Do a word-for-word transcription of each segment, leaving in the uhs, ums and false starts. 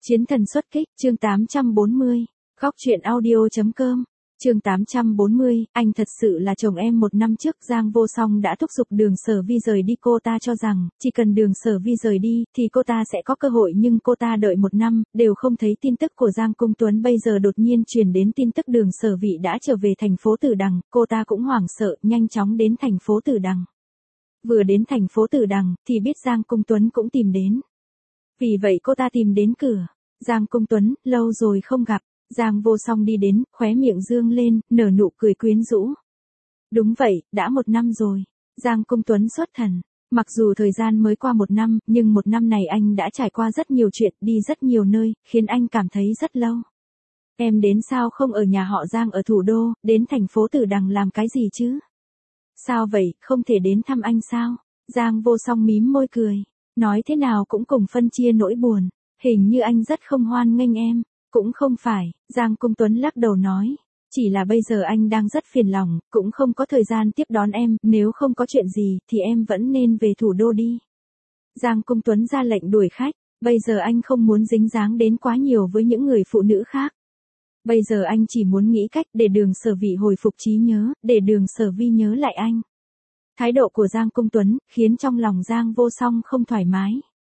Chiến thần xuất kích, chương tám trăm bốn mươi. Góc truyện audio chấm com. Chương tám trăm bốn mươi, anh thật sự là chồng em. Một năm trước Giang Vô Song đã thúc giục Đường Sở Vi rời đi. Cô ta cho rằng, chỉ cần Đường Sở Vi rời đi, thì cô ta sẽ có cơ hội, nhưng cô ta đợi một năm, đều không thấy tin tức của Giang Cung Tuấn. Bây giờ đột nhiên truyền đến tin tức Đường Sở Vi đã trở về thành phố Tử Đằng, cô ta cũng hoảng sợ, nhanh chóng đến thành phố Tử Đằng. Vừa đến thành phố Tử Đằng, thì biết Giang Cung Tuấn cũng tìm đến. Vì vậy cô ta tìm đến cửa. Giang Cung Tuấn, lâu rồi không gặp. Giang Vô Song đi đến, khóe miệng dương lên, nở nụ cười quyến rũ. Đúng vậy, đã một năm rồi. Giang Cung Tuấn xuất thần. Mặc dù thời gian mới qua một năm, nhưng một năm này anh đã trải qua rất nhiều chuyện, đi rất nhiều nơi, khiến anh cảm thấy rất lâu. Em đến sao không ở nhà họ Giang ở thủ đô, đến thành phố Tử Đằng làm cái gì chứ? Sao vậy, không thể đến thăm anh sao? Giang Vô Song mím môi cười. Nói thế nào cũng cùng phân chia nỗi buồn. Hình như anh rất không hoan nghênh em. Cũng không phải, Giang Cung Tuấn lắc đầu nói. Chỉ là bây giờ anh đang rất phiền lòng, cũng không có thời gian tiếp đón em, nếu không có chuyện gì, thì em vẫn nên về thủ đô đi. Giang Cung Tuấn ra lệnh đuổi khách, bây giờ anh không muốn dính dáng đến quá nhiều với những người phụ nữ khác. Bây giờ anh chỉ muốn nghĩ cách để Đường Sở Vi hồi phục trí nhớ, để Đường Sở Vi nhớ lại anh. Thái độ của Giang Cung Tuấn, khiến trong lòng Giang Vô Song không thoải mái.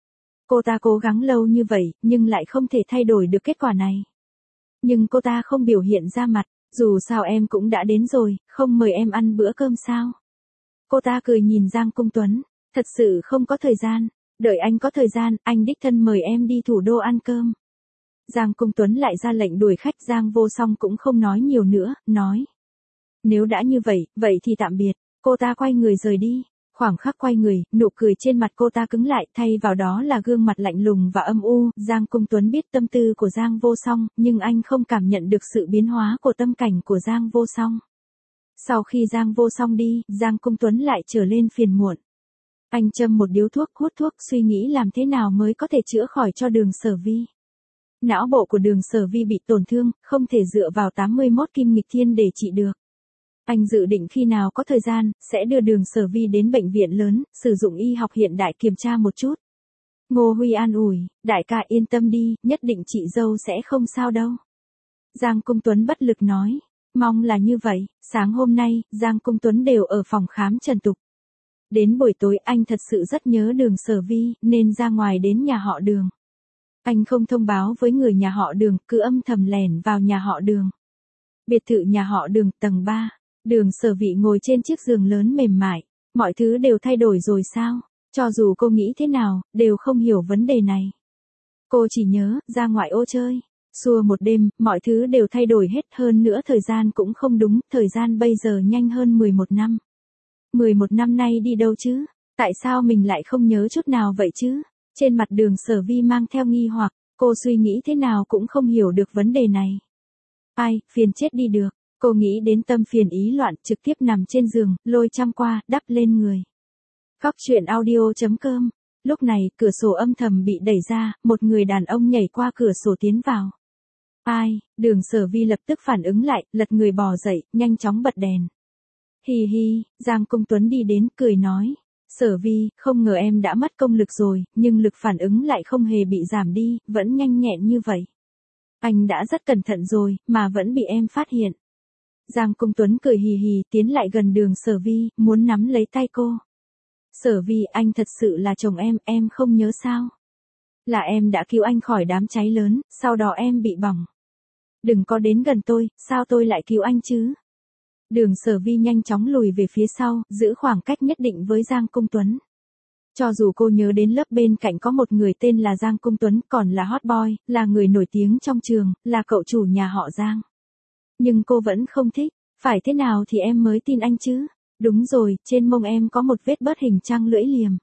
Cô ta cố gắng lâu như vậy, nhưng lại không thể thay đổi được kết quả này. Nhưng cô ta không biểu hiện ra mặt, dù sao em cũng đã đến rồi, không mời em ăn bữa cơm sao? Cô ta cười nhìn Giang Cung Tuấn, thật sự không có thời gian, đợi anh có thời gian, anh đích thân mời em đi thủ đô ăn cơm. Giang Cung Tuấn lại ra lệnh đuổi khách. Giang Vô Song cũng không nói nhiều nữa, nói. Nếu đã như vậy, vậy thì tạm biệt. Cô ta quay người rời đi. Khoảng khắc quay người, nụ cười trên mặt cô ta cứng lại, thay vào đó là gương mặt lạnh lùng và âm u. Giang Cung Tuấn biết tâm tư của Giang Vô Song, nhưng anh không cảm nhận được sự biến hóa của tâm cảnh của Giang Vô Song. Sau khi Giang Vô Song đi, Giang Cung Tuấn lại trở lên phiền muộn. Anh châm một điếu thuốc, hút thuốc, suy nghĩ làm thế nào mới có thể chữa khỏi cho Đường Sở Vi. Não bộ của Đường Sở Vi bị tổn thương, không thể dựa vào tám mươi mốt kim nghịch thiên để trị được. Anh dự định khi nào có thời gian, sẽ đưa Đường Sở Vi đến bệnh viện lớn, sử dụng y học hiện đại kiểm tra một chút. Ngô Huy an ủi, đại ca yên tâm đi, nhất định chị dâu sẽ không sao đâu. Giang Cung Tuấn bất lực nói, mong là như vậy. Sáng hôm nay, Giang Cung Tuấn đều ở phòng khám Trần Tục. Đến buổi tối anh thật sự rất nhớ Đường Sở Vi, nên ra ngoài đến nhà họ Đường. Anh không thông báo với người nhà họ Đường, cứ âm thầm lẻn vào nhà họ Đường. Biệt thự nhà họ Đường, tầng ba. Đường Sở Vi ngồi trên chiếc giường lớn mềm mại. Mọi thứ đều thay đổi rồi sao? Cho dù cô nghĩ thế nào, đều không hiểu vấn đề này. Cô chỉ nhớ, ra ngoại ô chơi. Xua một đêm, mọi thứ đều thay đổi hết. Hơn nữa thời gian cũng không đúng, thời gian bây giờ nhanh hơn mười một năm. mười một năm nay đi đâu chứ? Tại sao mình lại không nhớ chút nào vậy chứ? Trên mặt Đường Sở Vi mang theo nghi hoặc, cô suy nghĩ thế nào cũng không hiểu được vấn đề này. Ai, phiền chết đi được. Cô nghĩ đến tâm phiền ý loạn, trực tiếp nằm trên giường, lôi chăn qua, đắp lên người. Góc truyện audio chấm com. Lúc này, cửa sổ âm thầm bị đẩy ra, một người đàn ông nhảy qua cửa sổ tiến vào. Ai, Đường Sở Vi lập tức phản ứng lại, lật người bò dậy, nhanh chóng bật đèn. Hi hi, Giang Cung Tuấn đi đến, cười nói. Sở Vi, không ngờ em đã mất công lực rồi, nhưng lực phản ứng lại không hề bị giảm đi, vẫn nhanh nhẹn như vậy. Anh đã rất cẩn thận rồi, mà vẫn bị em phát hiện. Giang Cung Tuấn cười hì hì, tiến lại gần Đường Sở Vi, muốn nắm lấy tay cô. Sở Vi, anh thật sự là chồng em, em không nhớ sao? Là em đã cứu anh khỏi đám cháy lớn, sau đó em bị bỏng. Đừng có đến gần tôi, sao tôi lại cứu anh chứ? Đường Sở Vi nhanh chóng lùi về phía sau, giữ khoảng cách nhất định với Giang Cung Tuấn. Cho dù cô nhớ đến lớp bên cạnh có một người tên là Giang Cung Tuấn, còn là hot boy, là người nổi tiếng trong trường, là cậu chủ nhà họ Giang. Nhưng cô vẫn không thích. Phải thế nào thì em mới tin anh chứ? Đúng rồi, trên mông em có một vết bớt hình trăng lưỡi liềm.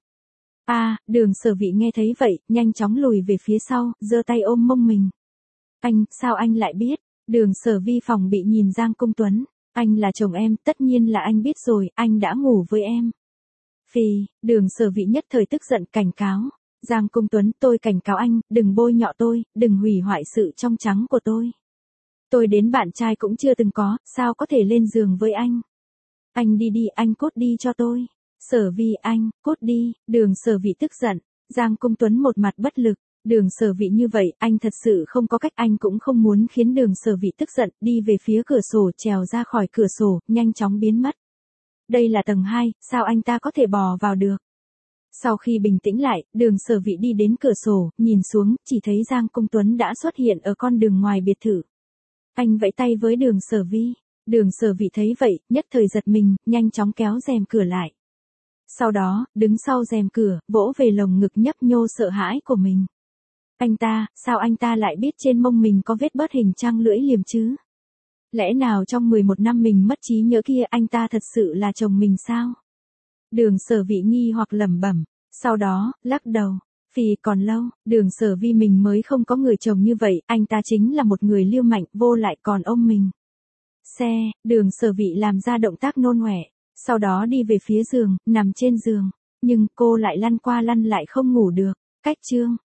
À, Đường Sở Vi nghe thấy vậy, nhanh chóng lùi về phía sau, giơ tay ôm mông mình. Anh, sao anh lại biết? Đường Sở Vi phòng bị nhìn Giang Cung Tuấn. Anh là chồng em, tất nhiên là anh biết rồi, anh đã ngủ với em. Phì, Đường Sở Vi nhất thời tức giận cảnh cáo. Giang Cung Tuấn, tôi cảnh cáo anh, đừng bôi nhọ tôi, đừng hủy hoại sự trong trắng của tôi. Tôi đến bạn trai cũng chưa từng có, sao có thể lên giường với anh? Anh đi đi, anh cút đi cho tôi. Sở Vi, anh, cút đi. Đường Sở Vi tức giận. Giang Cung Tuấn một mặt bất lực. Đường Sở Vị như vậy, anh thật sự không có cách, anh cũng không muốn khiến Đường Sở Vị tức giận, đi về phía cửa sổ, trèo ra khỏi cửa sổ, nhanh chóng biến mất. Đây là tầng hai, sao anh ta có thể bò vào được? Sau khi bình tĩnh lại, Đường Sở Vị đi đến cửa sổ, nhìn xuống, chỉ thấy Giang Công Tuấn đã xuất hiện ở con đường ngoài biệt thự. Anh vẫy tay với Đường Sở Vi. Đường Sở Vị thấy vậy, nhất thời giật mình, nhanh chóng kéo rèm cửa lại. Sau đó, đứng sau rèm cửa, vỗ về lồng ngực nhấp nhô sợ hãi của mình. Anh ta, sao anh ta lại biết trên mông mình có vết bớt hình trăng lưỡi liềm chứ? Lẽ nào trong mười một năm mình mất trí nhớ kia anh ta thật sự là chồng mình sao? Đường Sở Vị nghi hoặc lẩm bẩm, sau đó, lắc đầu. Vì còn lâu, Đường Sở Vi mình mới không có người chồng như vậy, anh ta chính là một người liêu mạnh, vô lại còn ôm mình. Xe, Đường Sở Vị làm ra động tác nôn ọe, sau đó đi về phía giường, nằm trên giường, nhưng cô lại lăn qua lăn lại không ngủ được. Cách chương